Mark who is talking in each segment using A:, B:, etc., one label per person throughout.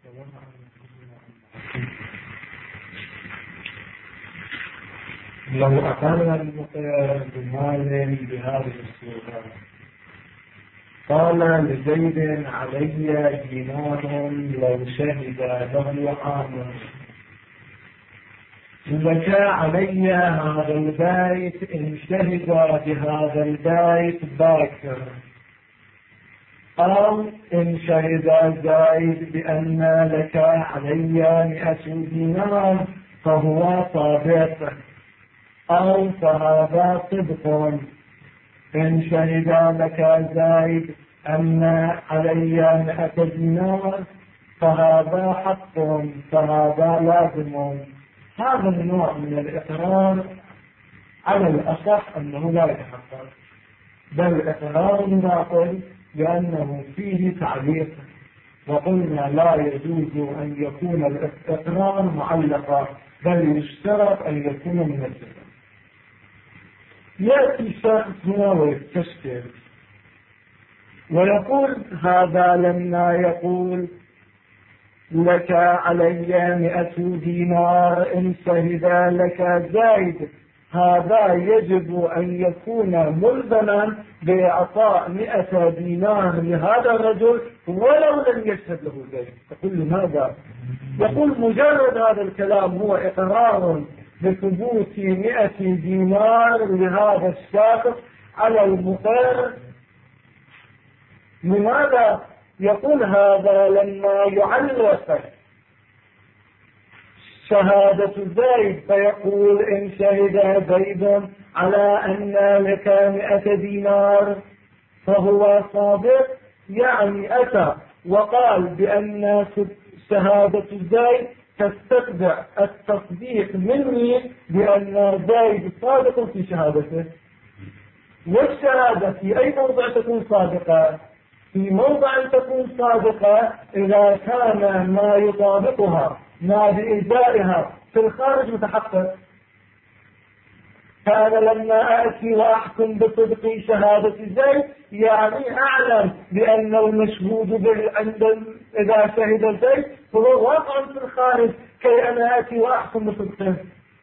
A: لو أقر المقر بمال بهذه الصورة قال لزيد علي دينار لو شهد له عامر لك علي هذا البيت إن شهد بهذا البيت باكر، أو إن شهد زيد بأن لك علي 100 دينار فهو صادق، أو فهذا صدق. إن شهد لك زيد أن علي 100 دينار فهذا حق، فهذا لازم. هذا النوع من الإقرار على الأصح أنه لا يتحقق، بل إقرار باطل لأنه فيه تعليق، وقلنا لا يجوز أن يكون الإقرار معلقا، بل يشترط أن يكون من الصفة. يأتي الشخص هنا ويستشكل ويقول هذا لما يقول لك علي 100 دينار إن شهد لك زيد، هذا يجب أن يكون ملزما بإعطاء 100 دينار لهذا الرجل ولو لم يشهد له زيد. تقول لماذا؟ يقول مجرد هذا الكلام هو إقرار بثبوت 100 دينار لهذا الشخص على المقر. لماذا؟ يقول هذا لما يعلق شهادة زيد فيقول إن شهد زيد على أن لك 100 دينار فهو صادق، يعني أتى وقال بأن شهادة زيد تستتبع التصديق مني بأن زيد صادق في شهادته. والشهادة في أي موضع تكون صادقة؟ في موضع تكون صادقة إذا كان ما يطابقها ما بإجزائها في الخارج متحقق. فأنا لما أأتي وأحكم بصدق شهادة زيد يعني أعلم بأن المشهود به إذا شهد زيد هو واقع في الخارج، كي أنا أأتي وأحكم بصدقه.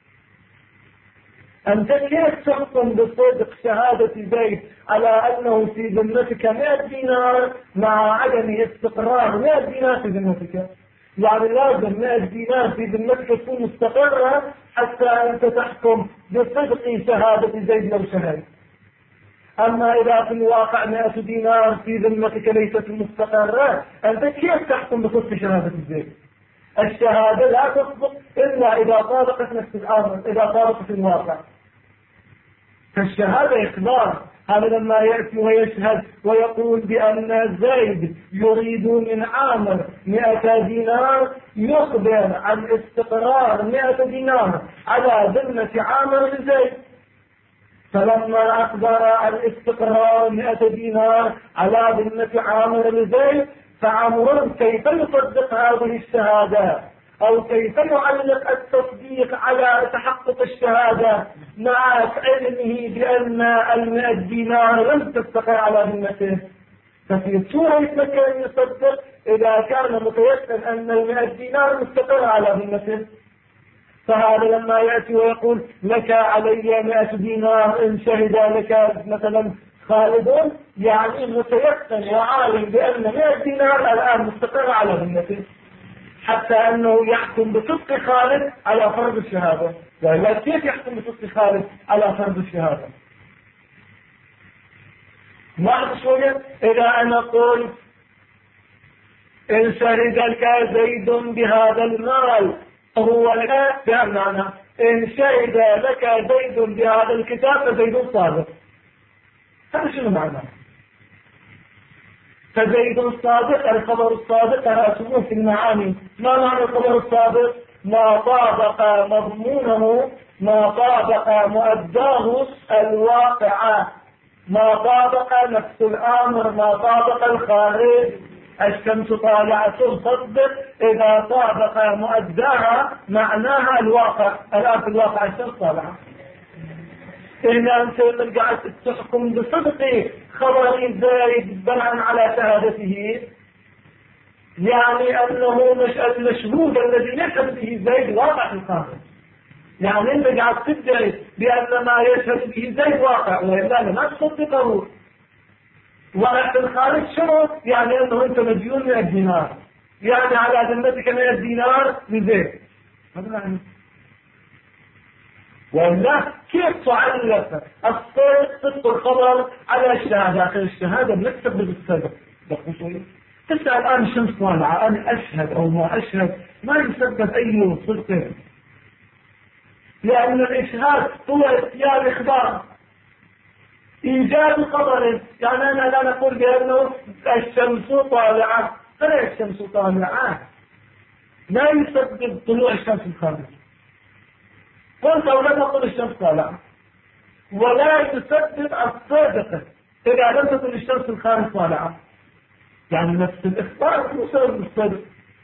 A: أنت كيف تحكم بصدق شهادة زيد على أنه في ذمتك 100 دينار مع عدم استقرار 100 دينار في ذمتك؟ يعني لازم 100 دينار في ذمتك تكون مستقرة حتى أنت تحكم بصدق شهادة زيد لو شهد. أما إذا في الواقع 100 دينار في ذمتك ليست مستقرة، أنت كيف تحكم بصدق شهادة زيد؟ الشهادة لا تصدق إلا إذا طابقت نفس الأمر، إذا طابقت الواقع. فالشهادة إخبار. هذا لما يأتي ويشهد ويقول بأن زيد يريد من عامر 100 دينار، يخبر عن استقرار 100 دينار على ذمة عامر لزيد. فلما أخبر عن استقرار 100 دينار على ذمة عامر لزيد، فعمر كيف يصدق هذه الشهادة أو كيف يعلق التصديق على تحقق الشهادة مع علمه بأن 100 دينار لم تستقر على ذمته؟ ففي صورة يتمكن أن يصدق إذا كان متيقن أن 100 دينار مستقر على ذمته. فهذا لما يأتي ويقول لك علي 100 دينار إن شهد لك مثلا خالد، يعني متيقن وعالم بأن 100 دينار الآن مستقر على ذمته، حتى أنه يحكم بصدق خالد على فرض الشهادة. لا، كيف يحكم بصدق خالد على فرض الشهادة؟ بعد شوية إذا أنا قلت إن شهد لك زيد بهذا المال هو لك بمعنى إن شهد لك زيد بهذا الكتاب فزيد صادق. هذا شنو معنى؟ فزيد الصادق، الخبر الصادق رأسه في المعاني. ما معنى الخبر الصادق؟ ما طابق مضمونه، ما طابق مؤداه الواقع، ما طابق نفس الأمر، ما طابق الخارج. الشمس طالعة تصدق إذا طابق مؤداها معناها الواقع. الآن في الواقع الشمس طالعة. إن أنت قاعد تحكم بصدق خبر زيد بناء على شهادته، يعني أنه مش المشهود الذي يشهد به زيد واقع في الخارج. يعني أنت قاعد تدعي بأن ما يشهد به زيد واقع، وإلا ما تصدقه. واقع في الخارج شنو؟ يعني أنه أنت مديون 100 دينار، يعني على ذمتك 100 دينار لزيد. هذا معنى. ولا كيف تعلق صدق الخبر على الشهادة؟ آخر الشهادة نكتب بالصدق. تسأل الآن شمس طالعة، أنا أشهد أو ما أشهد، ما يسبب أي صدق، لأن الإشهاد هو اتيان إخبار إيجاد خبر. يعني أنا لا نقول بأنه الشمس طالعة، فلا الشمس طالعة لا يسبب طلوع الشمس الخارج. قلت أو لا تقول الشمس طالعة، ولا يسبب الصادق إذا لم تكن الشمس الخارج طالعة. يعني نفس الإخبار مسبب الصدق.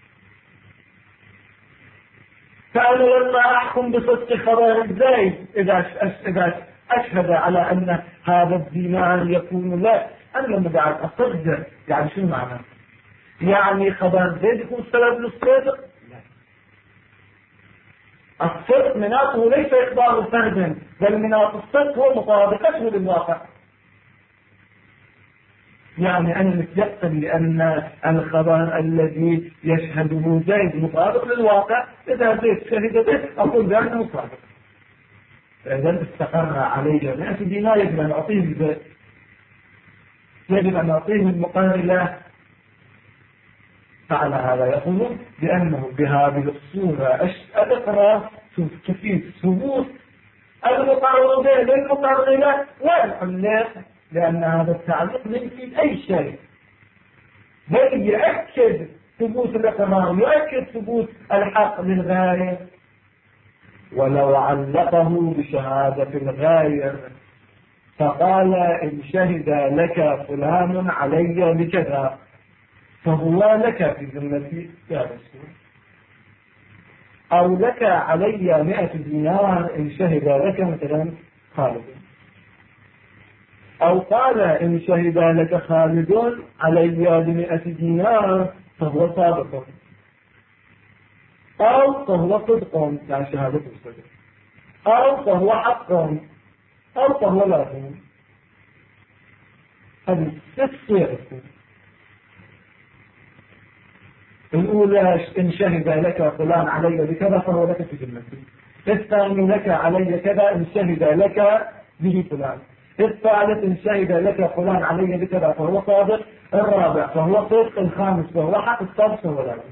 A: فأنا لما أحكم بصدق خبر زيد إذا أشهد على أن هذا الدينار يكون لا، أنا لما قاعد أصدق، يعني شو معنى؟ يعني خبر زيد يكون سبب للصدق؟ الصدق مناطه ليس إخبار فرد، بل مناط الصدق هو مطابقته للواقع. يعني أنا متيقن بأن الخبر الذي يشهده زيد مطابق للواقع. إذا زيد شهد به أقول بأنه صادق. فإذا استقر علي 100 دينار يجب أن أعطيه زيد، يجب أن أعطيه المقابلة. فعلى هذا يقول بأنه بهذه الصورة الإقرار تفيد ثبوت المقارنة للمقارنة والعلاق، لأن هذا التعليق لا يفيد أي شيء، بل يؤكد ثبوت الإقرار، يؤكد ثبوت الحق للغاية. ولو علقه بشهادة الغاية فقال إن شهد لك فلان علي بكذا فهو لك في ذمتي يا رسول، أو لك علي 100 دينار إن شهد لك مثلا خالد، أو قال إن شهد لك خالد علي 100 دينار فهو صادق، أو فهو صدق يعني شهادة الصدق، أو فهو حق، أو فهو لازم. هذه 6 صيغ. الأولى إن شهد لك فلان علي بكذا فهو لك في ذمتي. الثاني لك علي كذا إن شهد لك به فلان. الثالث إن شهد لك فلان علي بكذا فهو صادق. الرابع فهو صدق. الخامس فهو حق. السادس فهو لازم.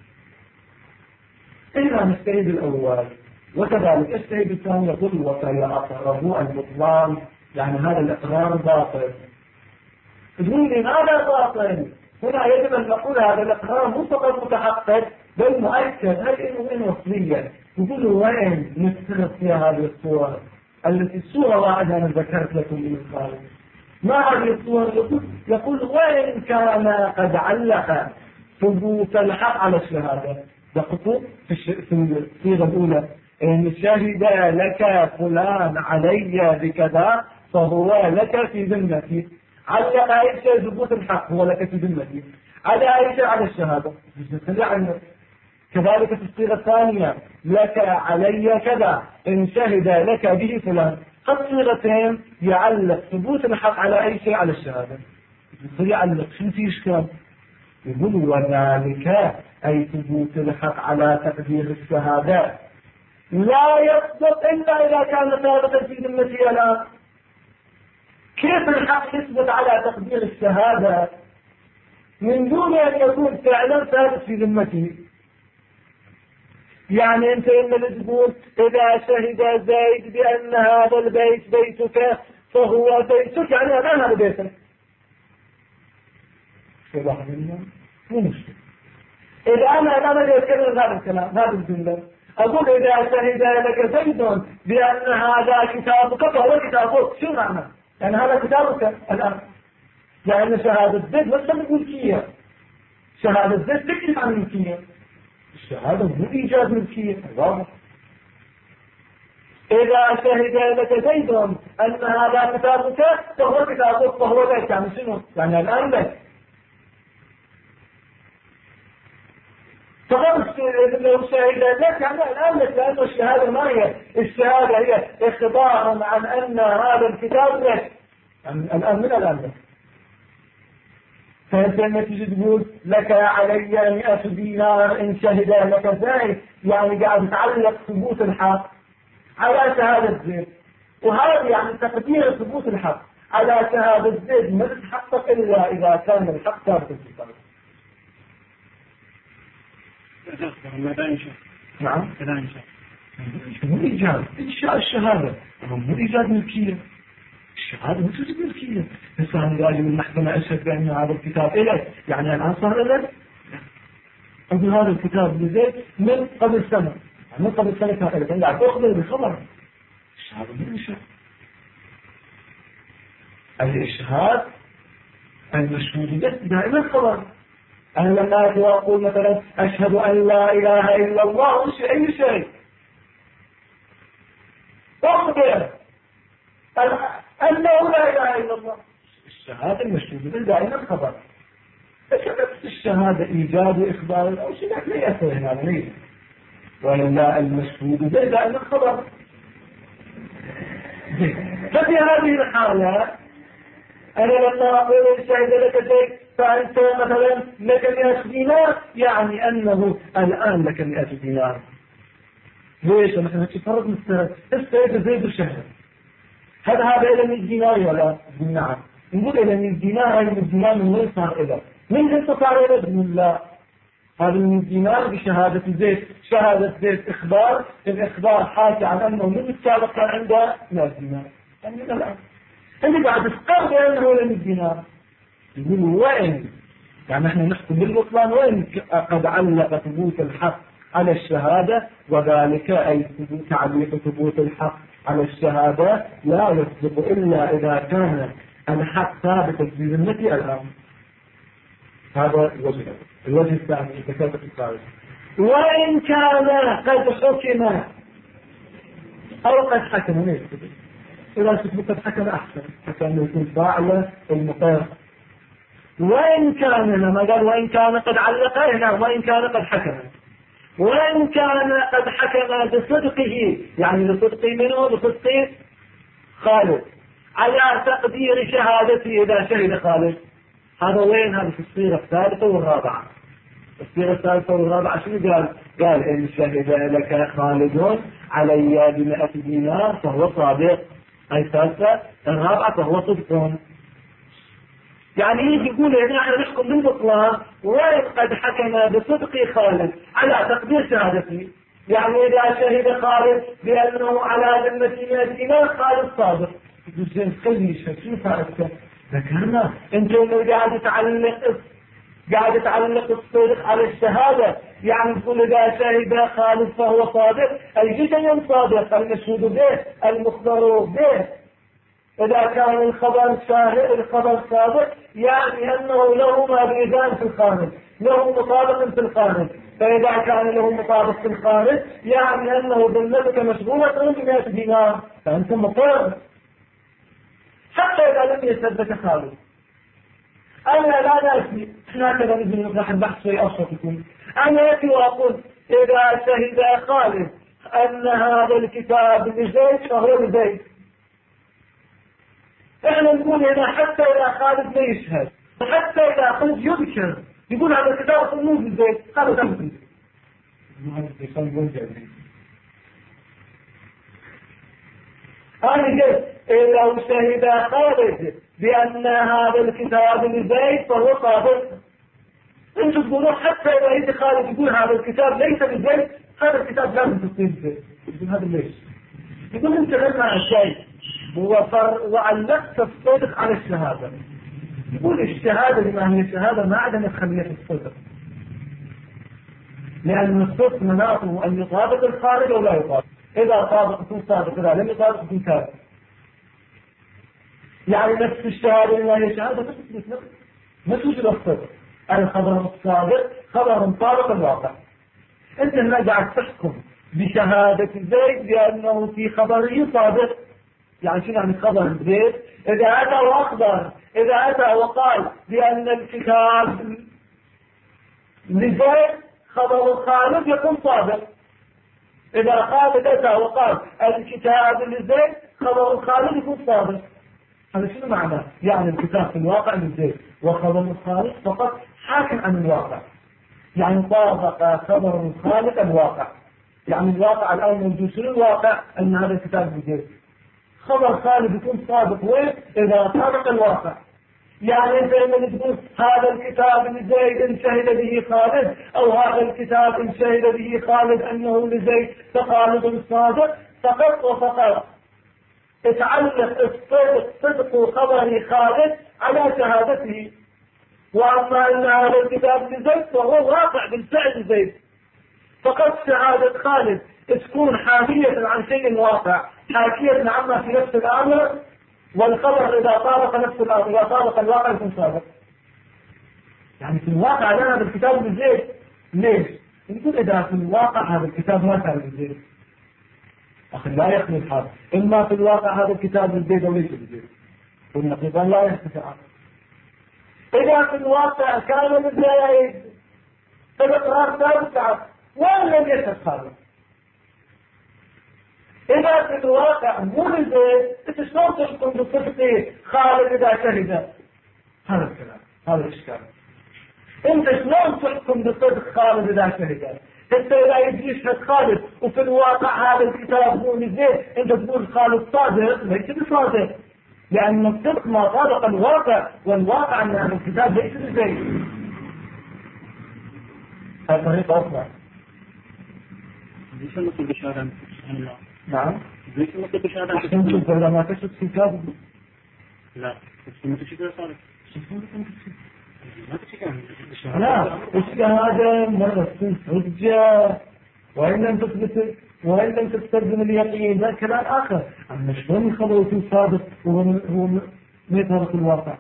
A: إذا نستعيد الأول وكذلك الشهيد الثاني يقول وسيأقره البطلان، يعني هذا الإقرار باطل. تقول لي هذا باطل، هنا يجب أن نقول هذا الإقرار مو فقط متحقق بل مؤكد. هل إنه وصليا يقول وين نستند فيها هذه الصور التي الصورة واحدة أنا ذكرت لكم من الخارج؟ ما هذه الصور؟ يقول وين كان قد علق ثبوت الحق على الشهادة. دققوا في الصيغة الأولى إن شهد لك فلان علي بكذا فهو لك في ذمتي. علق أي شيء ثبوت الحق هو لك في ذمتي، على أي شيء على الشهادة. كذلك في الصيغة الثانية لك علي كذا إن شهد لك به فلان. الصيغتين يعلق ثبوت الحق على أي شيء على الشهادة. يعلق شنو في إشكال؟ يقول وذلك أي ثبوت الحق على تقدير الشهادات لا يصدق إلا إذا كان ثابتا في ذمتي الآن. كيف الحق يثبت على تقدير الشهادة من دون أن يكون فعلا ثابت في ذمته؟ يعني أنت إما تقول إذا شهد زيد بأن هذا البيت بيتك فهو بيتك، يعني هذا بيتك. شو واحد منهم مو مشكلة. إذا أنا أتكلم هذا الكلام هذا الجملة أقول إذا شهد لك زيد بأن هذا كتابك فهو كتابك، شو معنى؟ يعني هذا كتابك الآن، لأن شهادة زيد ليست ملكية. شهادة زيد تكشف عن الملكية. الشهادة مو إيجاد ملكية. واضح. إذا شهد لك زيد أن هذا كتابك فهو كتابك فهو لك، يعني شنو؟ يعني الآن لك. فقط لو شهد لك يعني الآن لك، لأنه الشهادة ما هي الشهادة، هي إخبار عن أن هذا الكتاب لك. يعني الآن من الآن لك. فأنت لما تجي تقول لك علي 100 دينار إن شهد لك زيد، يعني قاعد تعلق ثبوت الحق على شهادة زيد، وهذا يعني تقدير ثبوت الحق على شهادة زيد ما تتحقق إلا إذا كان الحق ثابت في الكتاب. نعم. مو إيجاد إنشاء الشهادة، مو إيجاد ملكية. الشهادة مو توجد ملكية. إنسان راجل من المحكمة أشهد بأن هذا الكتاب إلك، يعني الآن صار إلك. أقول هذا الكتاب لزيد من قبل سنة، يعني من قبل سنة كان إلك، لا تأخذ بالخبر. الشهادة مو إنشاء. الإشهاد المشهود به دائما خبر. أنا لما أقول مثلا أشهد أن لا إله إلا الله أي شيء أخبر أنه لا إله إلا الله. الشهادة المشهود به دائما خبر. فكذلك الشهادة إيجاد وإخبار أو شيء لا يأثر هنا ليس، ولا المشهود به دائما خبر. ففي هذه الحالة أنا لما أقول شهد لك شيء فأنت مثلا لك 100 دينار، يعني أنه الآن لك 100 دينار. ليش؟ مثلا تفرض مثلا السيد زيد الشهر، هذا إلى 100 دينار ولا؟ نعم. نقول إلى 100 دينار، هاي 100 دينار من وين صار إلى؟ من أنت صار إلى؟ بسم الله. هذا 100 دينار بشهادة زيد، شهادة زيد إخبار، الإخبار حاكي عن أنه من السابق كان عنده 100 دينار. يعني من الآن أنت بعد تفكر بأنه إلى 100 دينار. يقول وين؟ يعني احنا نحكم بالبطلان وين قد علق ثبوت الحق على الشهادة، وذلك أي تعليق ثبوت الحق على الشهادة لا يصدق إلا إذا كان الحق ثابتا في ذمتي الآن. هذا الوجه الثاني ذكرت في الثالث. وإن كان قد حكم أو قد حكم ليش؟ إذا كنت قد حكم أحسن، حكم يكون فاعل المقيم. وإن كان لما قال وإن كان قد علق هنا، وإن كان قد حكم، وإن كان قد حكم بصدقه، يعني بصدق منه، بصدق خالد على تقدير شهادته إذا شهد خالد. هذا وين؟ هذا في الصيغة الثالثة والرابعة. الصيغة الثالثة والرابعة شنو قال؟ قال إن شهد لك خالد علي ب100 دينار فهو صادق. أي الثالثة. الرابعة فهو صدق. يعني يجي يقول هنا احنا نحكم بالبطلان وين قد حكم بصدق خالد على تقدير شهادته. يعني إذا شهد خالد بأنه على ذمة 100 دينار خالد صادق. يقول خلي يشهد شو فائدته؟ ذكرنا انت اللي قاعد تعلق الصدق على الشهادة، يعني تقول إذا شهد خالد فهو صادق، أي شيء صادق؟ المشهود به، المخبر به. إذا كان الخبر صادق يعني أنه له ما بيدان في الخارج، له مطابق في الخارج. فإذا كان له مطابق في الخارج يعني أنه ذمتك مشغولة ب100 دينار، فأنت مطابق حتى إذا لم يثبت خالد. أنا لا نأتي، احنا كذا نجي راح البحث شيء أبسط يكون. أنا أتي وأقول إذا شهد خالد أن هذا الكتاب لزيد فهو لزيد. احنا نقول هنا حتى إذا خالد لا يشهد، حتى إذا خالد يذكر يقول هذا الكتاب صنوف لزيد، هذا تمثل. أنا قلت لو شهد خالد بأن هذا الكتاب لزيد فهو صادق. انتم تقولون حتى إذا يجي خالد يقول هذا الكتاب ليس لزيد، هذا الكتاب لازم تصير لزيد. يقول هذا ليش؟ يقول انت لما الشيء وعلقت الصدق على الشهادة. يقول الشهادة بما هي الشهادة ما عدم خلية الصدق، لأن الصدق مناطه أن يطابق الخارج أو لا يطابق. إذا طابق يكون صادق، إذا لم يطابق يكون كاذب. يعني نفس الشهادة بما هي الشهادة ما توجد الصدق. الخبر الصادق خبر طابق الواقع. أنت هنا قاعد تحكم بشهادة زيد بأنه في خبره صادق. يعني شنو يعني خبر زيد؟ إذا أتى وأخبر، إذا أتى وقال بأن الكتاب لزيد خبر خالد يكون صادق. إذا خالد أتى وقال الكتاب لزيد خبر خالد يكون صادق. هذا شنو معناه؟ يعني الكتاب في الواقع لزيد وخبر خالد فقط حاكم عن الواقع، يعني طابق خبر خالد الواقع. يعني الواقع الآن موجود، شنو الواقع؟ أن هذا الكتاب لزيد. خبر خالد يكون صادق وين؟ إذا طابق الواقع. يعني انت لما تقول هذا الكتاب لزيد ان شهد به خالد، او هذا الكتاب ان شهد به خالد انه لزيد فخالد صادق، فقط وفقط تعلق صدق خبر خالد على شهادته. واما ان هذا الكتاب لزيد فهو واقع بالفعل زيد، فقط شهادة خالد تكون حاكية عن شيء واقع، حاكية عما في نفس الامر، والخبر إذا طابق نفس الأمر إذا طابق الواقع يكون صادق. يعني في الواقع لنا هذا الكتاب لزيد. ليش؟ نقول إذا في الواقع هذا الكتاب ما كان لزيد، أخي لا يخلف هذا. إما في الواقع هذا الكتاب لزيد أو ليس لزيد، والنقيضان لا يختلفان. إذا في الواقع كان لزيد فالإقرار ثابت وإن لم يشهد خالد. إذا في الواقع مو لزيد أنت شلون تحكم بصدق خالد إذا شهد؟ هذا الكلام، هذا الإشكال. أنت شلون تحكم بصدق خالد إذا شهد؟ أنت إذا يجي يشهد خالد وفي الواقع هذا الكتاب مو لزيد، أنت تقول خالد صادق، ليس بصادق، لأن الصدق ما طابق الواقع، والواقع أن هذا الكتاب ليس لزيد. هذه طريقة أخرى.
B: ليش نقول بشارة؟
A: نعم.
B: ليش نقول بشارة؟
A: أنت إذا ما تشهد في الكتاب.
B: لا، بس ما تشهد صادق.
A: لا، الشهادة مرة تكون حجة وإن لم تثبت وإن لم تستلزم اليقين، ذا كلام آخر. أما شلون الخبر يكون صادق هو ما يطابق الواقع؟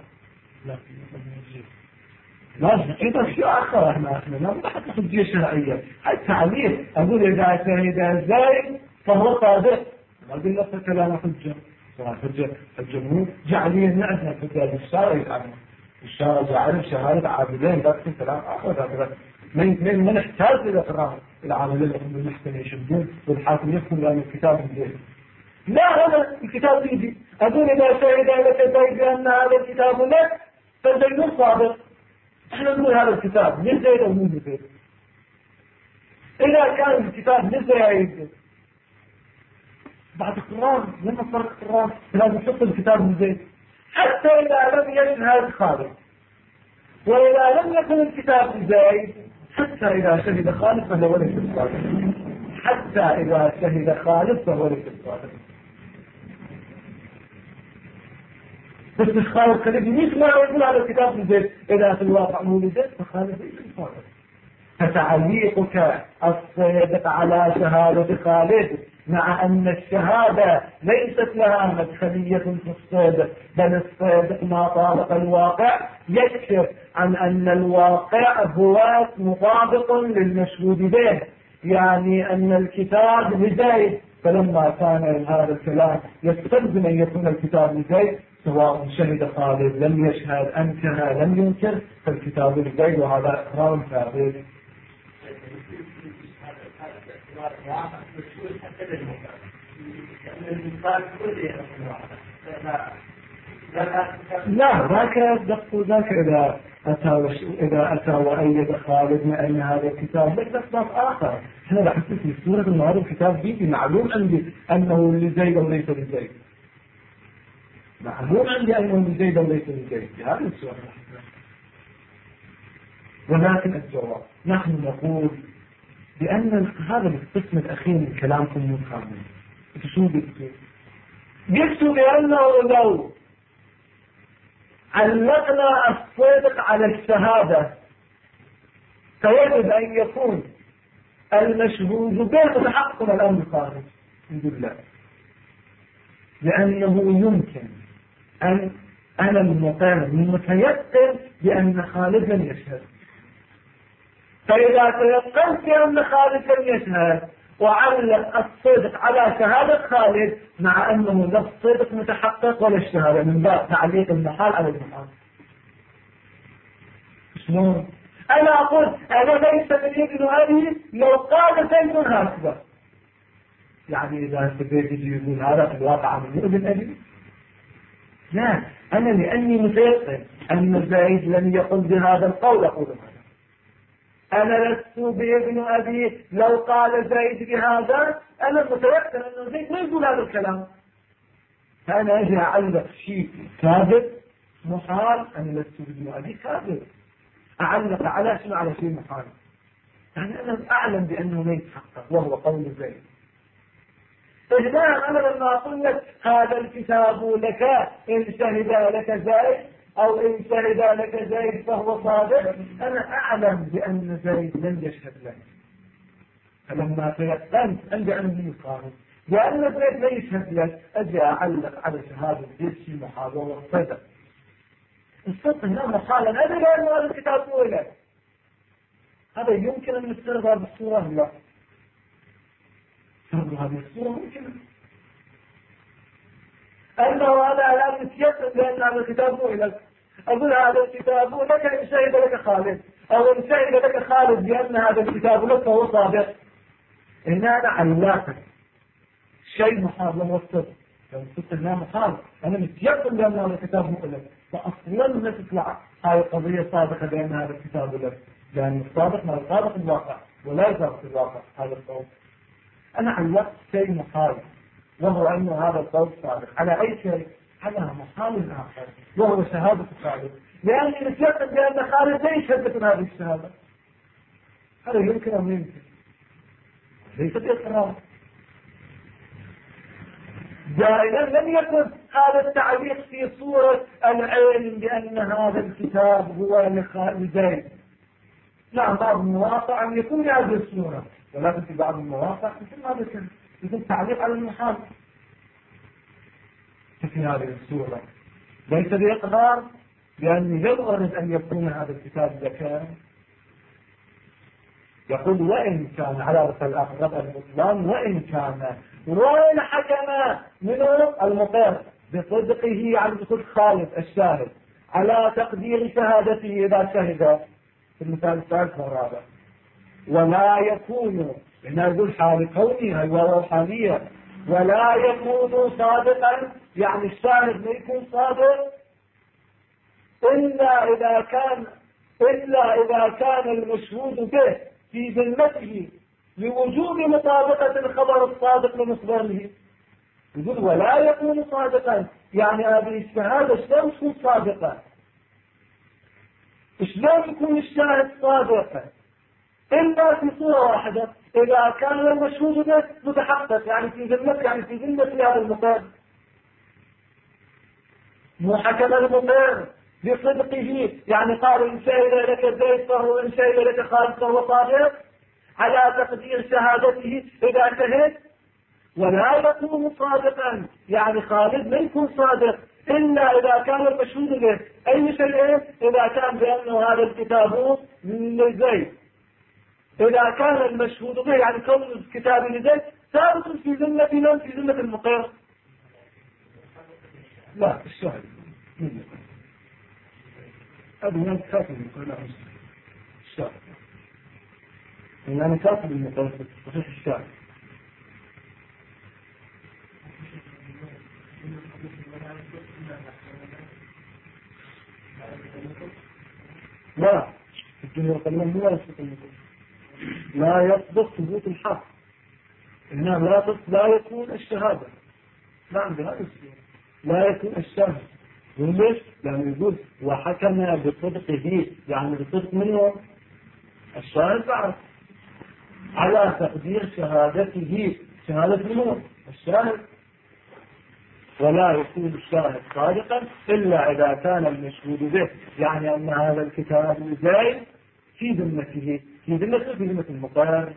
A: لا هذا شيء آخر. احنا لا نحط حجية شرعية. التعليل أقول إذا شهد زيد فهو صادق، ما أقول لك كلام حجة. حجة الجمهور جعليا نعرف حجة الشارع يعني الشارع جعل شهادة عادلين، لكن كلام آخر. هذا ما نحتاج إلى إقرار العاملين لهم بالمحكمة يشهدون والحاكم يحكم لأن الكتاب زيد. لا، هذا الكتاب يجي أقول إذا شهد لك زيد بأن هذا الكتاب لك فزيد صادق. احنا نقول هذا الكتاب لزيد أو مو لزيد. إذا كان الكتاب لزيد بعد إقرار، لما صار إقرار لازم تحط الكتاب لزيد، حتى إذا لم يشهد خالد. وإذا لم يكن الكتاب لزيد حتى إذا شهد خالد فهو ليس الصادق. حتى إذا شهد خالد فهو ليس الصادق. بس مش خالد خليل مش ما يقول هذا الكتاب لزيد، إذا في الواقع مو لزيد فخالد ليس الصادق. فتعليقك الصدق على شهادة خالد مع أن الشهادة ليست لها مدخلية في الصدق، بل الصدق ما طابق الواقع، يكشف عن أن الواقع هو مطابق للمشهود به، يعني أن الكتاب لزيد. فلما كان هذا الكلام يستلزم أن يكون الكتاب لزيد، سواء شهد خالد لم يشهد أنكر لم ينكر، فالكتاب لزيد، وهذا إقرار ثابت. لا ذاك ذاك إذا أتى وأيد خالد من أن هذا الكتاب لك أسباب آخر. أنا بحثت في سورة أن هذا الكتاب بيجي معلوم عندي أنه لزيد أو ليس لزيد، معلوم عندي أنه لزيد أو ليس لزيد في هذا السؤال. ولكن الجواب نحن نقول بأن هذا القسم الأخير من كلامكم مو كامل. شو يكتب بأنه لو علقنا الصدق على الشهادة فيجب أن يكون المشهود به متحقق الأمر خارج من الله، لأنه يمكن أن أنا المتيقن بأن خالد لم يشهد. فإذا تيقنت بأن خالد لم يشهد وعلق الصدق على شهادة خالد مع أنه لا الصدق متحقق ولا الشهادة، من باب تعليق المحال على المحال. شلون؟ أنا أقول أنا ليس لي ابن أبي لو قال زيد هكذا. يعني إذا بديت يقول هذا في الواقع من ابن أبي؟ لا، أنا لأني متيقن أن زيد لم يقل بهذا القول أقول هذا. أنا لست بابن أبي لو قال زيد بهذا، أنا متيقن أن زيد ما يقول هذا الكلام. فأنا أجي أعلق شيء كاذب محال، أنا لست بابن أبي كاذب، أعلق على شنو؟ على شيء محال. يعني أنا أعلم بأنه ما يتحقق وهو قول زيد. إجماع أنا لما أقول لك هذا الكتاب لك إن شهد لك زيد أو إن شهد لك زيد فهو صادق، أنا أعلم بأن زيد لم يشهد لك. فلما تيقنت عندي أنه يقارن لأن زيد لا يشهد لك، أجي أعلق على شهادة زيد في محاضرة والصدق. الصدق هنا محالا، أنا لأن هذا الكتاب هو لك. هذا يمكن أن نسترضى بالصورة؟ لا، هذه الصورة ممكن أنه أنا الآن متيقن بأن هذا الكتاب هو لك. أقول هذا الكتاب هو لك إن شهد لك خالد، أو إن شهد لك خالد بأن هذا الكتاب لك فهو صادق. هنا أنا علاقة شيء محال له الصدق. لو قلت إنها محال أنا متيقن بأن هذا الكتاب هو لك، فأصلا ما تطلع هاي قضية صادقة بأن هذا الكتاب لك، لأن الصادق ما يطابق الواقع ولا يطابق الواقع هذا القول. أنا علقت شيء محال وهو أن هذا القول صادق على أي شيء؟ على محال آخر وهو شهادة خالد، لأني متيقن بأن خالد لا يشهد من هذه الشهادة. هذا يمكن أم يمكن؟ ليس بإقرار. دائما لم يكن هذا التعليق في صورة العلم بأن هذا الكتاب هو لزيد. نعم، بعض المواقع أن يكون بهذه الصورة، ولكن في بعض المواقع مثل ما ذكر يكون تعليق على المحال في هذه الصورة. ليس بإقرار، لأني لو أريد أن يكون هذا الكتاب ذكاء يقول وإن كان على رسل الأخرى الإسلام وإن حكم منه المقر بصدقه عن بصدق خالد الشاهد على تقدير شهادته إذا شهد في المثال الثالث والرابع، ولا يكون هنا يقول حال كونها وروحانية ولا يكون صادقا، يعني الشاهد لا يكون صادق إلا إذا كان المشهود به في ذمته لوجوب مطابقة الخبر الصادق لمصدره. يقول ولا يكون صادقا، يعني هذه الشهادة شلون تكون صادقة؟ شلون يكون الشاهد صادقا؟ إلا في صورة واحدة، إذا كان المشهود به متحقق، يعني في ذمته، يعني في ذمة هذا المقر. مو حكم المقر بصدقه، يعني قال إن شهد لك زيد فهو إن شهد لك خالد فهو صادق على تقدير شهادته إذا شهد. ولا يكون صادقا، يعني خالد لا يكون صادق إلا إذا كان المشهود به أي شيء، إذا كان بأنه هذا الكتاب لزيد. إذا كان المشهود به يعني كون الكتاب لزيد ثابت في ذمة من؟ في ذمة المقر. لا، الشاهد هذا من كاتب المقر. الشاهد إن أنا كاتب المقر صحيح الشاهد. لا، في الدنيا والقلم لا يصدق المقر، لا يصدق ثبوت الحق، إنها لا يكون الشهادة. نعم بهذا الصورة لا يكون الشاهد. ليش؟ لأنه يقول وحكم بصدقه، يعني بصدق منه الشاهد بعد على تقدير شهادته، شهادة منه الشاهد. ولا يكون الشاهد صادقا إلا إذا كان المشهود به، يعني أن هذا الكتاب زيد في ذمته، في ذمة المقر.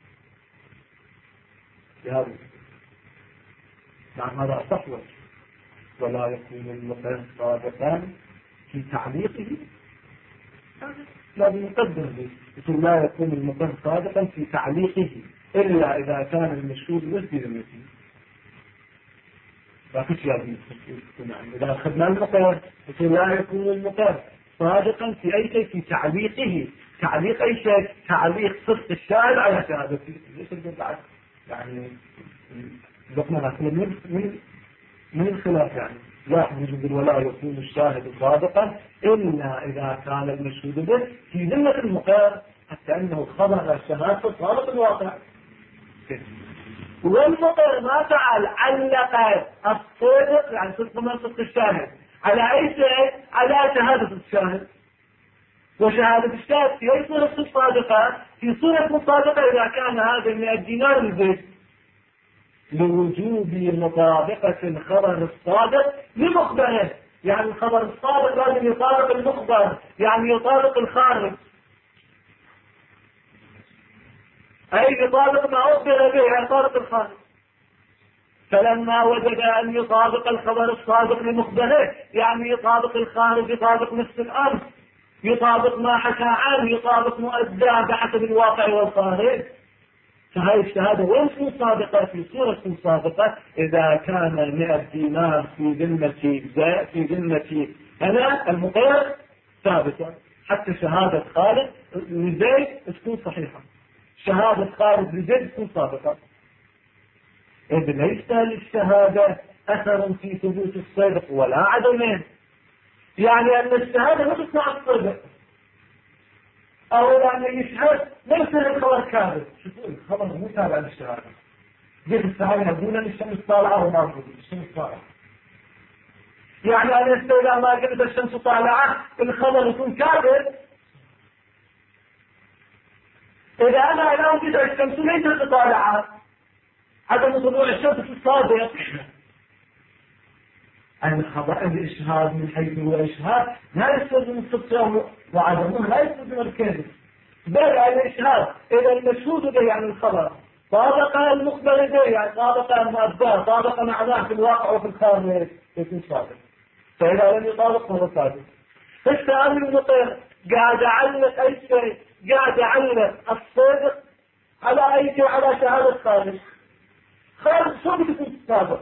A: بهذا نعم هذا أصح وجه. ولا يكون المقر صادقا في تعليقه، لازم نقدم به، يقول لا يكون المقر صادقا في تعليقه إلا إذا كان المشهود به في ذمته. لكن لازم يكون إذا أخذنا المقر يقول لا يكون المقر صادقا في أي شيء في تعليقه، تعليق أي شيء، تعليق صدق الشاهد على شهادته. ليش الجد بعد يعني ذكرنا من الخلاف يعني لا يجوز ولا يكون الشاهد صادقا إلا إذا كان المشهود به في ذمة المقر، حتى أنه خبر الشهادة صادق الواقع. والمقر ما فعل علق الصدق يعني صدق من صدق الشاهد على أي شيء؟ على شهادة الشاهد. وشهادة الشاهد في أي صورة صادقة؟ في صورة صادقة إذا كان هذا 100 دينار الزيت، لوجوب مطابقة الخبر الصادق لمخبره. يعني الخبر الصادق لازم يطابق المخبر، يعني يطابق الخارج، أي يطابق ما أخبر به، يعني يطابق الخارج. فلما وجد أن يطابق الخبر الصادق لمخبره، يعني يطابق الخارج، يطابق نفس الأمر، يطابق ما حكى عنه، يطابق مؤدى بحسب الواقع والخارج، فهذه الشهادة وين تكون صادقة؟ في صورة تكون صادقة إذا كان 100 دينار في ذمة أنا المقر ثابتة. حتى شهادة خالد لزيد تكون صحيحة، شهادة خالد لزيد تكون صادقة. إذ ليس للشهادة أثر في ثبوت الصدق ولا عدمه. يعني أن الشهادة لا تصنع الصدق، أو أن يشهد ليس الخبر كاذب. شوفوا الخبر مو تابع للشهادة. جيت السحابة يقولون الشمس طالعة وما أقول الشمس طالعة. يعني أنا إذا ما قلت الشمس طالعة الخبر يكون كاذب. إذا أنا الآن قلت الشمس ليست طالعة، عدم طلوع الشمس في الصادق، أن خبر الإشهاد من حيث هو إشهاد لا يستلزم الصدق وعدمه، لا يستلزم الكذب. بل الإشهاد إذا المشهود به يعني الخبر طابق المخبر به، يعني طابق المؤدى، طابق معناه في الواقع وفي الخارج، يكون صادق. فإذا لم يطابق فهو صادق. فالتأمل المطير قاعد أعلق أي شيء، قاعد أعلق الصدق على أي شيء، على شهادة خارج. خارج شو بيكون صادق؟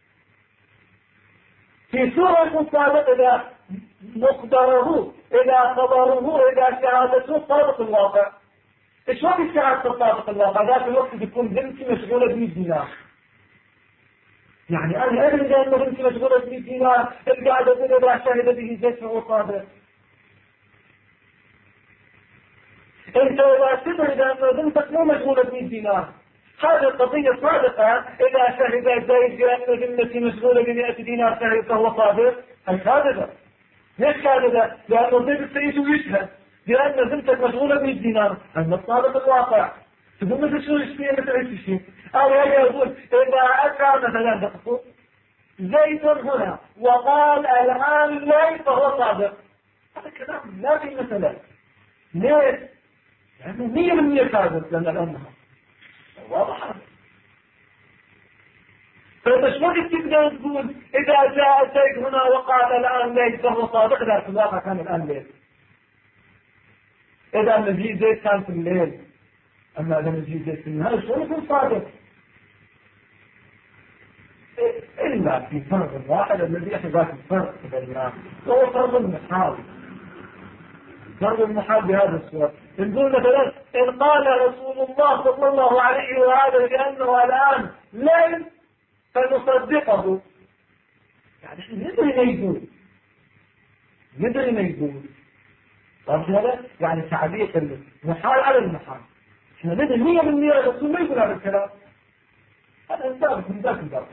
A: في سورة يكون صادق إذا مقدره، إذا خبره، إذا شهادته صادق الواقع. إيش وقت الشهادة صادق الواقع؟ ذاك الوقت بيكون بنتي مشغولة ب100 دينار. يعني أنا أدري أن بنتي مشغولة ب100 دينار، القاعد أقول إذا شهد به زيت فهو صادق. أنت إذا تدري أن بنتك مو مشغولة ب100 دينار، هذه القضية صادقة. إذا شهد زيد بأن ذمتي مشغولة ب100 دينار شهد فهو صادق. هل كاذبة؟ ليش كاذبة؟ لأنه زيد السيد ويشهد بأن ذمتك مشغولة ب100 دينار، أن الصادق الواقع. تقول مثل شو يشتري مثل أي شيء. أو يقول إذا أتى مثلا دقيق زيد هنا وقال الآن ليس فهو صادق، هذا كلام لا في مثلا. ليش؟ لأنه 100% كاذب، لأن الأمر واضح. فإيش وقت تقدر تقول إذا جاء زيد هنا وقال الآن ليس فهو صادق؟ إذا في الواقع كان الآن ليل. إذا مجيء زيد كان في الليل، أما إذا مجيء زيد في النهار شو يكون صادق؟ إلا في فرق واحد الذي يحدث الفرق بيننا، هو فرق المحال. فرق المحال بهذا الصورة. نقول مثلا إن قال رسول الله صلى الله عليه وآله بأنه الآن ليل فنصدقه، يعني ندري ما يقول. طيب هذا يعني تعليق المحال على المحال. احنا ندري 100% الرسول ما يقول هذا الكلام. هذا انتبه من ذاك الباب.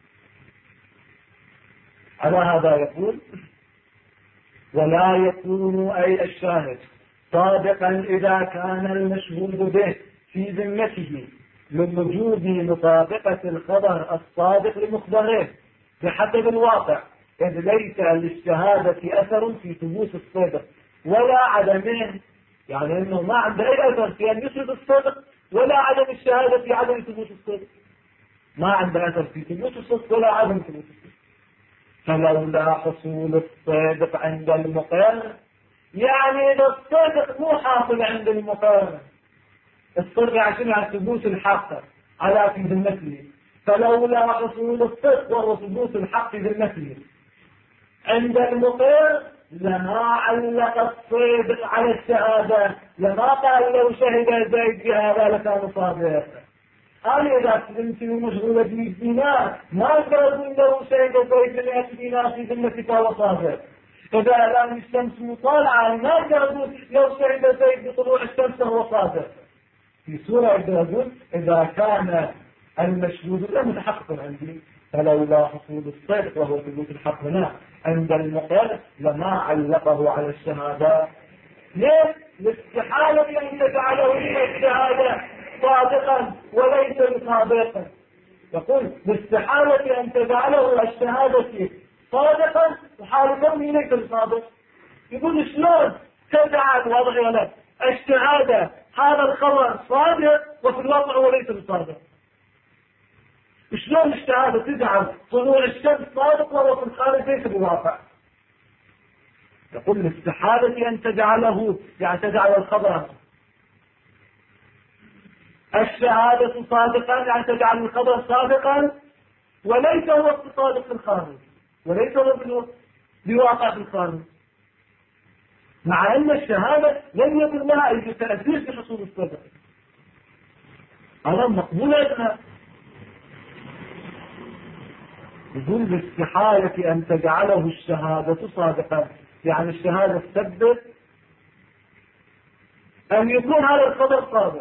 A: على هذا يقول ولا يكون أي الشاهد صادقا إذا كان المشهود به في ذمته لوجود مطابقة الخبر الصادق لمخبره بحسب الواقع، إذ ليس للشهادة أثر في ثبوت الصدق ولا عدمه. يعني أنه ما عنده أي أثر في أن يثبت الصدق ولا عدم الشهادة في عدم ثبوت الصدق، ما عنده أثر في ثبوت الصدق ولا عدم ثبوت الصدق. فلولا حصول الصدق عند المقر، يعني إذا الصدق مو حاصل عند المقر، الصدق عشان على ثبوت الحق على في ذمته، فلولا حصول الصدق وهو ثبوت الحق في ذمته عند المقر لما علق الصدق على الشهادة لما قال لو شهد زيد بهذا لكان صادق. قال إذا كنت مشغولة بالدينار ما أقدر أقول لو شهد زيد ب100 دينار في ذمتك فهو صادق. إذا الآن الشمس مطالعة ما أقدر أقول لو شهد زيد بطلوع الشمس فهو صادق. في سورة أقدر أقول إذا كان المشهود لا متحقق عندي فلولا حصول الصدق وهو ثبوت الحق هنا عند المقر لما علقه على الشهادة. ليه؟ لاستحالة أن تجعله من الشهادة صادقا وليس صادقا. يقول لاستحالة أن تجعله الشهادة صادقا وحال كونه ليس صادق. يقول شلون تجعل وضع لك الشهادة هذا الخبر صادق وفي الواقع هو ليس صادق؟ شلون الشهادة تجعل طلوع الشمس صادق وهو في الخارج ليس بالواقع؟ يقول لاستحالة أن تجعله يعني تجعل الخبر الشهادة صادقا يعني تجعل الخبر صادقا وليس هو صادق في الخارج وليس هو بواقع في الخارج، مع أن الشهادة لم يكن لها أي تأثير في حصول الصدق. هذا مقبول عندنا. يقول باستحالة أن تجعله الشهادة صادقا يعني الشهادة تثبت أن يكون هذا الخبر صادق،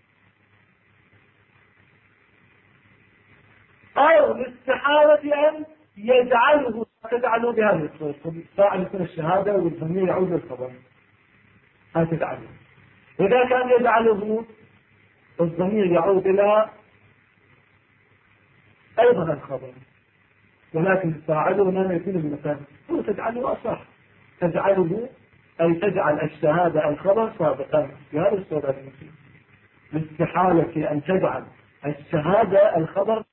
A: أو باستحالة أن يجعله تجعله بهذه الصورة فاعل يكون الشهادة والضمير يعود للخبر هذا تجعله. إذا كان يجعله الضمير يعود إلى أيضا الخبر ولكن فاعله لم يكون المكان هو تجعله أصح. تجعله أي تجعل الشهادة الخبر صادقا في هذه الصورة المسلمة. باستحالة أن تجعل الشهادة الخبر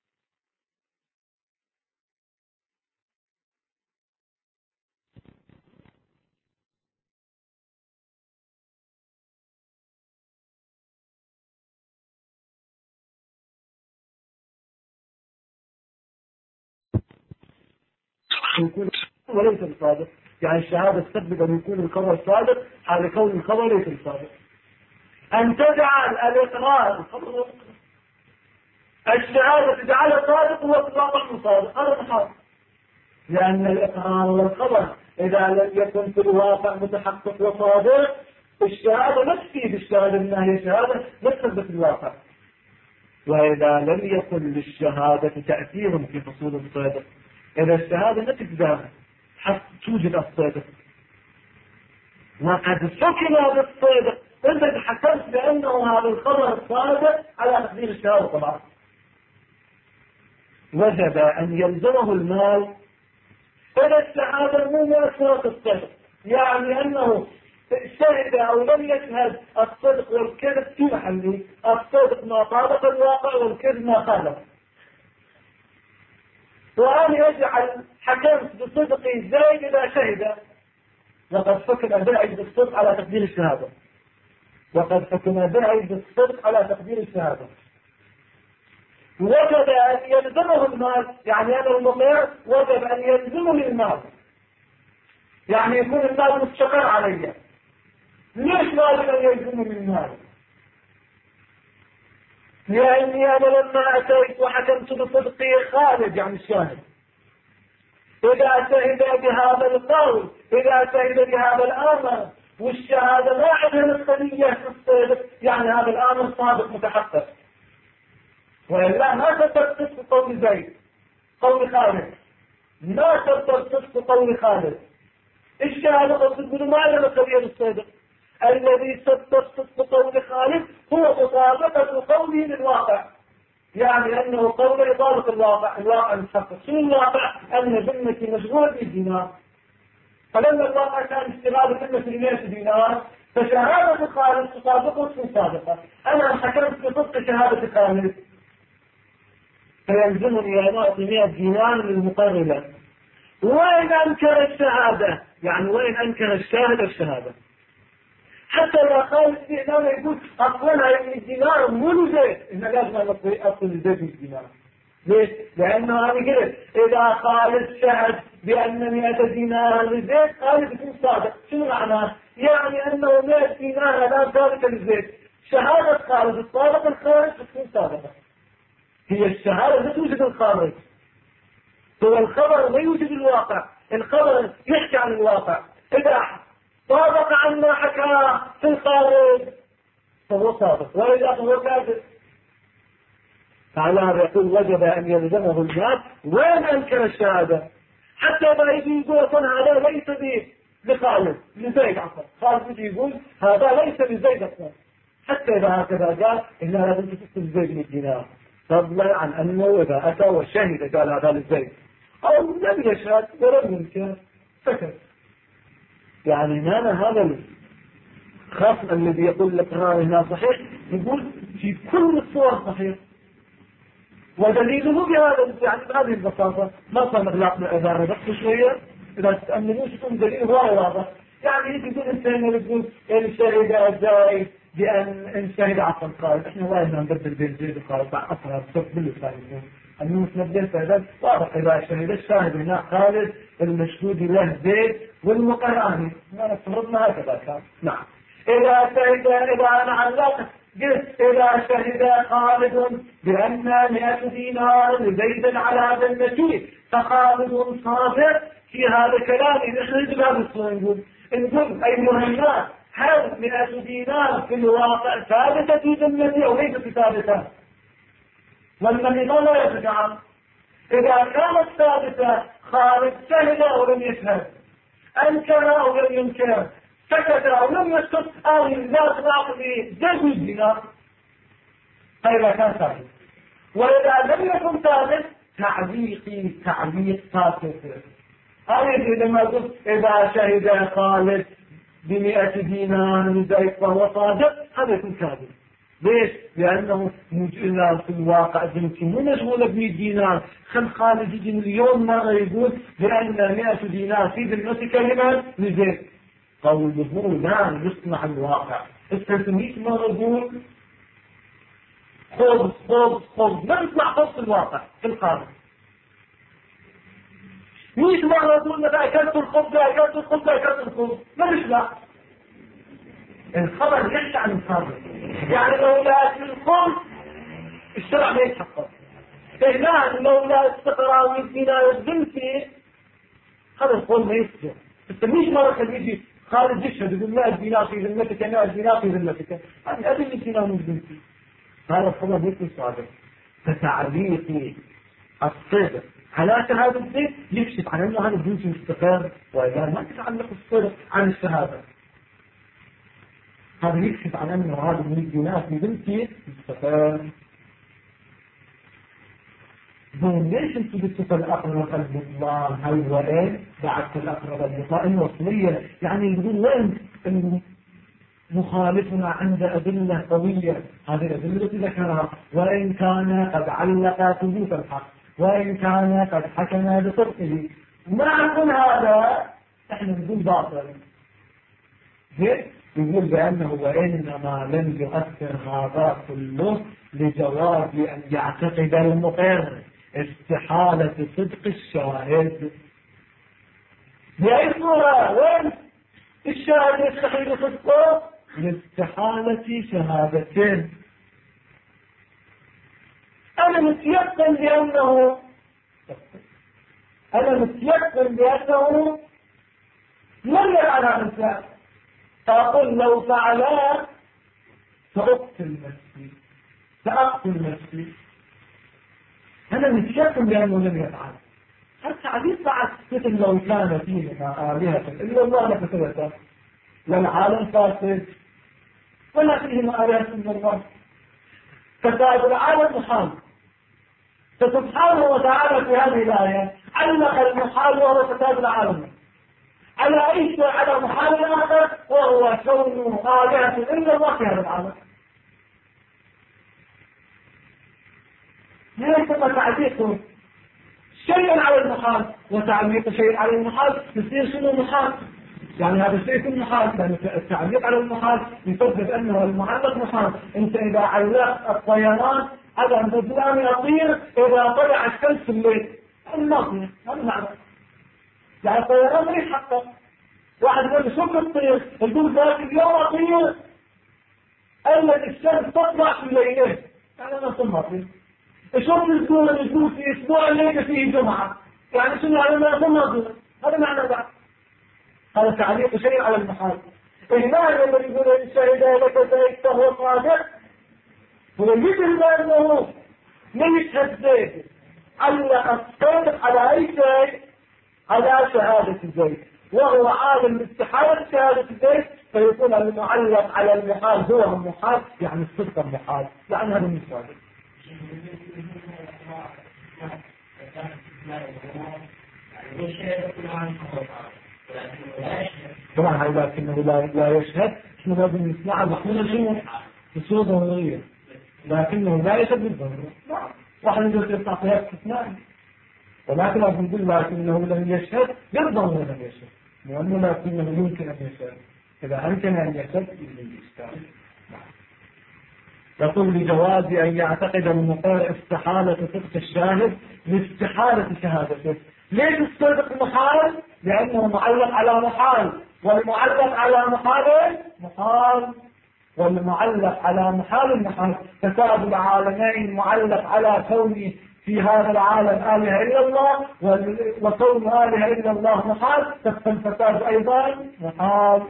A: يكون وليس الصادق. يعني الشهادة تثبت أن يكون الخبر صادق على كون الخبر ليس الصادق. أن تجعل الإقرار الشهادة تجعلها صادق وفي الواقع مصادق هذا محال، لأن الإقرار والخبر إذا لم يكن في الواقع متحقق وصادق الشهادة لا تفيد الشهادة أنها هي شهادة لا تثبت في الواقع. وإذا لم يكن للشهادة تأثير في حصول الصدق إذا الشهادة لا تقدر حتى توجد الصدق وقد حكم بالصدق أنت حكمت بأنه هذا الخبر صادق على تقدير الشهادة طبعا وجب أن يلزمه المال إذا الشهادة مو مؤثرة الصدق، يعني أنه شهد أو لم يشهد الصدق والكذب في محله. الصدق ما طابق الواقع والكذب ما خالف. وأن يجعل حكمت بصدق زيد إذا شهد وقد حكم بعيد بالصدق على تقدير الشهادة وقد حكم بعيد بالصدق على تقدير الشهادة وجب أن يلزمه المال، يعني أنا المقير وجب أن يلزمه المال يعني يكون المال مستقر علي. ليش واجب أن يلزمه المال؟ لأني أنا لما أتيت وحكمت بصدقي خالد يعني الشاهد إذا شهد بهذا القول إذا شهد بهذا الأمر والشهادة ما عندها القضية في الصدق يعني هذا الأمر صادق متحقق. وإلا ما تقدر تصف قول زيد قول خالد ما تقدر تصف قول خالد. الشهادة تصدق ما عندها القضية بالصدق. الذي تصدق قول خالد هو مطابقة قوله للواقع يعني أنه قول يطابق الواقع المحقق. شنو الواقع؟ أن ذمتي مشغولة بالدينار فلما الواقع كان اشتغال ذمة 100 دينار فشهادة خالد تطابقه وتكون صادقة. أنا حكمت بصدق شهادة خالد فيلزمني أن أعطي 100 دينار للمقرر. وإن أنكر الشهادة يعني وإن أنكر الشاهد الشهادة حتى لو خالد في إمامه يقول أصلنا يعني الدينار مو لزيد إن لازم أصل لزيد الدينار. ليش؟ لأنه أنا قلت إذا خالد شهد بأن 100 دينار لزيد خالد يكون صادق. شنو معناه؟ يعني أنه 100 دينار لا ثابتة للزيت. شهادة خالد الطابق الخارج تكون ثابتة، هي الشهادة لا توجد الخارج، هو الخبر لا يوجد الواقع، الخبر يحكي عن الواقع. إذا طابق عن ما حكى في الخارج فهو صادق، وإذا فهو كاذب. فعلى يقول وجب أن يلزمه الناس وين أنكر الشهادة، حتى ما يجي يقول هذا ليس بخالد لزيد عفوا، خالد يجي يقول هذا ليس لزيد أصلا، حتى إذا هكذا قال إنها لازم تكتب زيد من الدينار، فضلا عن أنه إذا أتى والشهد قال هذا لزيد أو لم يشهد ولم ينكر سكت. يعني هذا الخصم الذي يقول لك هنا صحيح، يقول في كل الصور صحيح، ودليله بهذا يعني بهذه البساطة. ما صار مغلاق إذا ربطت شوية إذا تتأملوش يكون دليل واضح. يعني يجي يقول أنت هنا تقول إن شهد الزايد بأن شهد عصا خالد، إحنا وايد نبدل بين زيد وخالد بعد أصلا بصف باللسان أنه نبدل فإذا واضح إذا شهد الشاهد هنا خالد المشهود له زيد والمقراني ما نفترضنا هكذا كان. نعم. إذا شهد إذا أنا علقت قلت إذا شهد خالد بأن 100 دينار لزيد على هذا المشهد فخالد صادق في هذا كلام نحن بهذا الصورة نقول أيها الناس هل 100 دينار في الواقع ثابتة في ذمتي أو ليست ثابتة؟ والذي لا يرجع إذا كانت ثابتة خالد شهد أو لم يشهد، أنكر أو لم ينكر، سكت أو لم يسكت، أو لا تعطي زيد الدينار، فإذا كان ثابت. وإذا لم يكن ثابت تعليق فاسد. هذه لما قلت إذا شهد خالد ب100 دينار لزيد فهو صادق، هذا يكون كاذب. ليش؟ لأنه إلا في الواقع ذمتي مو مشغولة ب100 دينار، خل خالد يجي مليون مرة يقول بأن 100 دينار في ذمتي كلمة لزيد، قوله لا يصنع الواقع. استثنيت مرة يقول خبز ما يصنع خبز في الواقع في القارب. 100 مرة يقول لك أكلت الخبز ما يشبع. الخبر يحكي عن الخبر، يعني لو لا أكل الخبز الشرع ما يتحقق. فهنا لو لا استقرار من دينار الذمتي هذا القول ما يصدق. تستميش مرة خليجي خالد يشهد يقول 100 دينار في ذمتك 100 دينار في ذمتك، هذه أدلة دينار من ذمتي، هذا الخبر ليس صادق. فتعليق الصدق على شهادة الزيت يكشف عن أنه هذا الجنس مستقر، وإذا ما تتعلق الصدق عن الشهادة هذا يكشف عن أنه هذا الدينار في ذمتي مستقر. ليش انتوا بتشوفوا الأقرب البطلان هل وين بعد الأقرب البطلان وصلية؟ يعني يقول وين مخالفنا عند أدلة قوية، هذه الأدلة التي ذكرها وإن كان قد علق ثبوت الحق وإن كان قد حكم بصدقه، ما نقول هذا احنا نقول باطل. يقول بأنه وإنما لم يؤثر هذا كله لجواز أن يعتقد المقر استحالة صدق الشاهد. بأي صورة وين الشاهد يستحيل صدقه؟ لاستحالة شهادتين. أنا متيقن بأنه لم يفعل هذا الفعل، فأقول لو فعلا سأقتل نفسي. أنا متيقن بأنه لم يفعل. التعبير بعد مثل لو كان فيها آلهة إلا الله لفسدتها، لا العالم فاسد ولا فيهما آلهة إلا الله، فساد العالم محال. فسبحانه وتعالى في هذه الآية علق المحال وهو فساد العالم على أي شيء، على محال آخر وهو كون آلهة إلا الله في هذا العالم. ليس تعليق شيء على المحال وتعليق شيء على المحال يصير شنو محال؟ يعني هذا الشيء يكون محال، لأن التعليق على المحال يثبت أنه المعلق محال. أنت إذا علقت الطيران هذا البلدان يطير إذا طلع الشمس في الليل، الناطية هذا معنى. يعني الطيران ما يتحقق، واحد يقول لي شو بتطير؟ يقول ذاك اليوم اطير الا الشمس تطلع في الليل، يعني انا ثم اطير. شو بتقول؟ يقول في اسبوع الليله فيه جمعه، يعني شنو يعني ما ثم اطير؟ هذا معنى بعد. هذا تعليق شيء على المحال. المعنى الذي يقول ان شهد لك زيد فهو صادق، هو مثل انه من يشهد زيد علق الصادق على اي شيء؟ على شهادة زيد، وهو عالم باستحالة شهادة زيد، فيكون المعلق على المحال هو المحال، يعني الصدق المحال، يعني هذا المثال. طبعا لكنه لا يشهد، احنا لازم نسمع بحول شنو ضرورية، لكنه لا يشهد بالضرورة. واحد يقول يطلع فيها استثناء، ولكن لازم نقول لكنه لم يشهد بالضرورة لم يشهد، لأنه لكنه يمكن أن يشهد، إذا أمكن أن يشهد بالإشكال. يقول لجواز أن يعتقد المقر استحالة صدق الشاهد لاستحالة شهادته. ليش الصدق محال؟ لأنه معلق على محال، والمعلق على محال محال، والمعلق على محال. فساد العالمين معلق على كون في هذا العالم آلهة إلا الله، وكون آلهة إلا الله محال، فالفساد أيضا محال.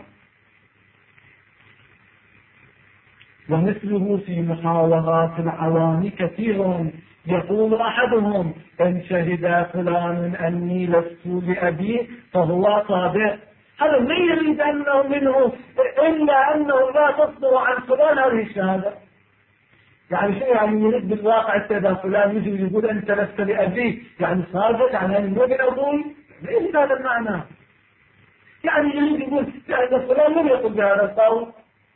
A: ومثله في محاورات العوام كثير، يقول أحدهم إن شهد فلان أني لست لأبي فهو صادق. هذا ما يريد أنه منه إلا أنه لا تصدر عن فلان هذه الشهادة. يعني شيء يعني يريد بالواقع إذا فلان يجي يقول أنت لست لأبي يعني صادق، يعني أنا مو بأبوي، ليس هذا المعنى. يعني يريد يقول أن فلان لم يقل بهذا القول،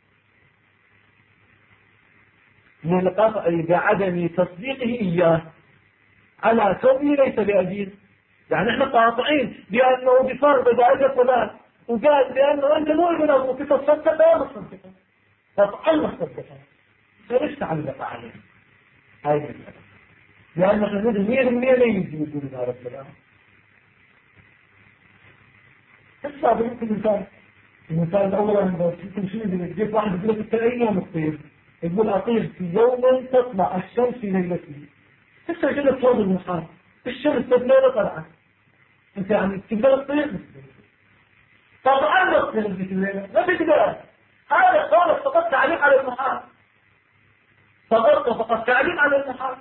A: للقطع بعدم تصديقه إياه على كونه ليس بأبيه. يعني احنا قاطعين بأنه بفرض إذا فلان وقال بأنه أنت مو ابن أبوك تصدق لا مصدقه، قطعا مصدقه، فليش تعلق عليه؟ هاي المسألة، لأن احنا نريد 100% لا يجي يقول هذا الكلام. الصعب يمكن المثال الأول أنه يمكن شيء يجيب واحد يقول لك أنت أي يوم تطير؟ يقول أطير في يوم تطلع الشمس في ليلته. لسه جلت فوق المحار الشمس تطلع طلعت، انت يعني تقدر تطير؟ طبعا ما تطير ذيك الليله، ما تقدر. هذا قال فقط تعليق على المحار، فقط تعليق على المحار.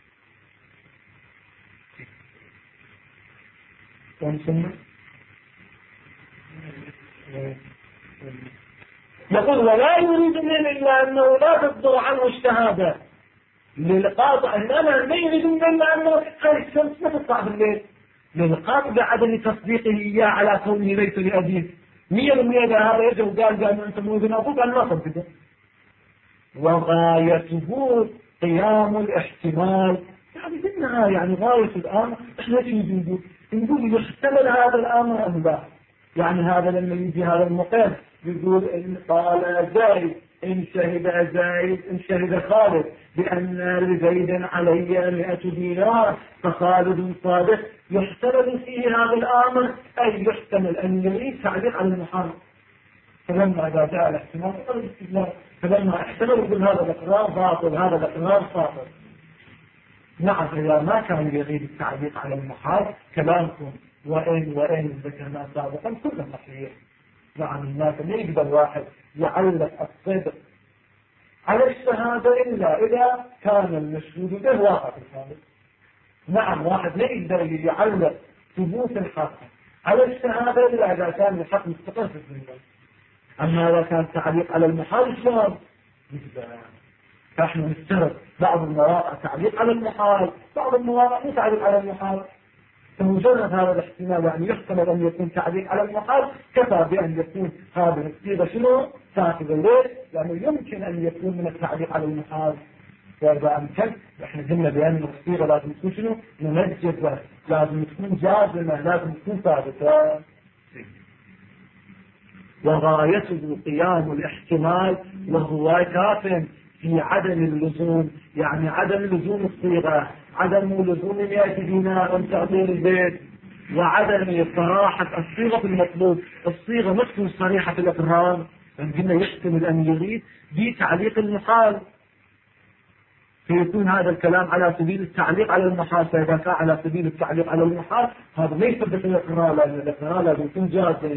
A: يقول ولا يريد من إلا أنه لا تصدر عنه الشهادة للقاطع، إنما ما يريد من إلا أنه الشمس ما تطلع بالليل، للقاطع بعدم تصديقه إياه على كونه ليس لأبيه. 100% هذا يجي وقال أنت مو ابن أبوك، أنا ما صدقه. وغايته قيام الاحتمال، يعني منها يعني غاية الأمر إحنا شيء نقول يحتمل هذا الأمر أم لا. يعني هذا لما يجي هذا المقام يقول إن قال زيد إن شهد زيد إن شهد خالد بأن لزيد علي 100 دينار فخالد صادق، يحتمل فيه هذا الأمر، أي يحتمل أن يريد تعليق على المحرم. فلما إذا جاء الاحتمال فقال الاستدلال، فلما احتمل يقول هذا الإقرار باطل هذا الإقرار باطل. نعم إذا ما كان يريد التعليق على المحال كلامكم وإن ذكرنا سابقا كله صحيح. نعم الناس لا يقدر واحد يعلق الصدق على الشهادة إلا إذا كان المشهود به واقع في الشهادة. نعم واحد لا يقدر يعلق ثبوت الحق على الشهادة إلا إذا كان الحق مستقر في الدنيا. أما إذا كان تعليق على المحال شلون؟ فإحنا نفترض بعض المواقع تعليق على المحال، بعض المواقع مو تعليق على المحال. فمجرد هذا الاحتمال يعني يحتمل أن يكون تعليق على المحال كفى بأن يكون هذه الصيغة شنو؟ ساكبة. ليه؟ لأنه يمكن أن يكون من التعليق على المحال. وإذا أمكن إحنا قلنا بأن الصيغة لازم تكون شنو؟ منجزة، لازم تكون جازمة، لازم تكون ثابتة. وغايته قيام الاحتمال وهو كاف في عدم اللزوم، يعني عدم لزوم الصيغة، عدم لزوم 100 دينار من تعطيل البيت، وعدم صراحة الصيغة المطلوب. الصيغة مش تكون صريحة في الإقرار، قلنا يحتمل أن يريد بتعليق المحال، فيكون هذا الكلام على سبيل التعليق على المحال. فإذا كان على سبيل التعليق على المحال هذا ليس بالإقرار، لأن الإقرار لازم يكون جازم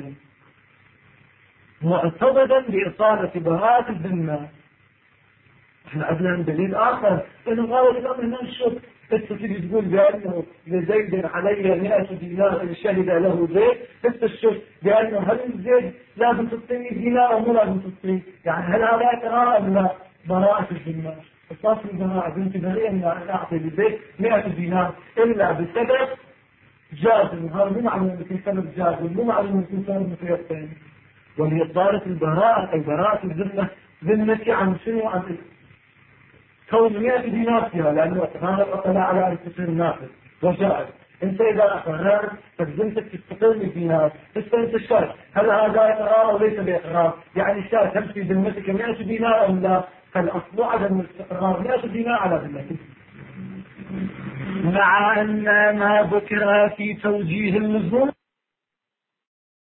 A: معتضدا بإصالة براءة الذمة. احنا عندنا دليل آخر إنه غاية الأمر هنا الشرط. انت تيجي تقول بأنه لزيد علي 100 دينار إن شهد له زيد، انت الشرط بأنه هل زيد لازم تعطيني دينار أو مو لازم تعطيني؟ يعني هل هذا إقرار أم لا؟ براءة الذمة. الصاص الجماعة بنت بريئة أن أعطي لزيد 100 دينار إلا بسبب جازم. هذا مو معلوم بكل سبب جازم، مو معلوم بكل سبب متيقن. وهي صارت البراءة أي براءة الذمة ذمتي عن شنو؟ عن كون 100 دينار فيها، لأنه هذا الأطلاع على أن تصير ناقص وجائز. أنت إذا أقررت فذمتك تستقل بالدينار، أنت الشرط هل هذا إقرار أو ليس بإقرار؟ يعني الشرط هل في ذمتك 100 دينار أم لا؟ فالأصل عدم الاستقرار 100 دينار على ذمتك. مع أن ما ذكر في توجيه اللزوم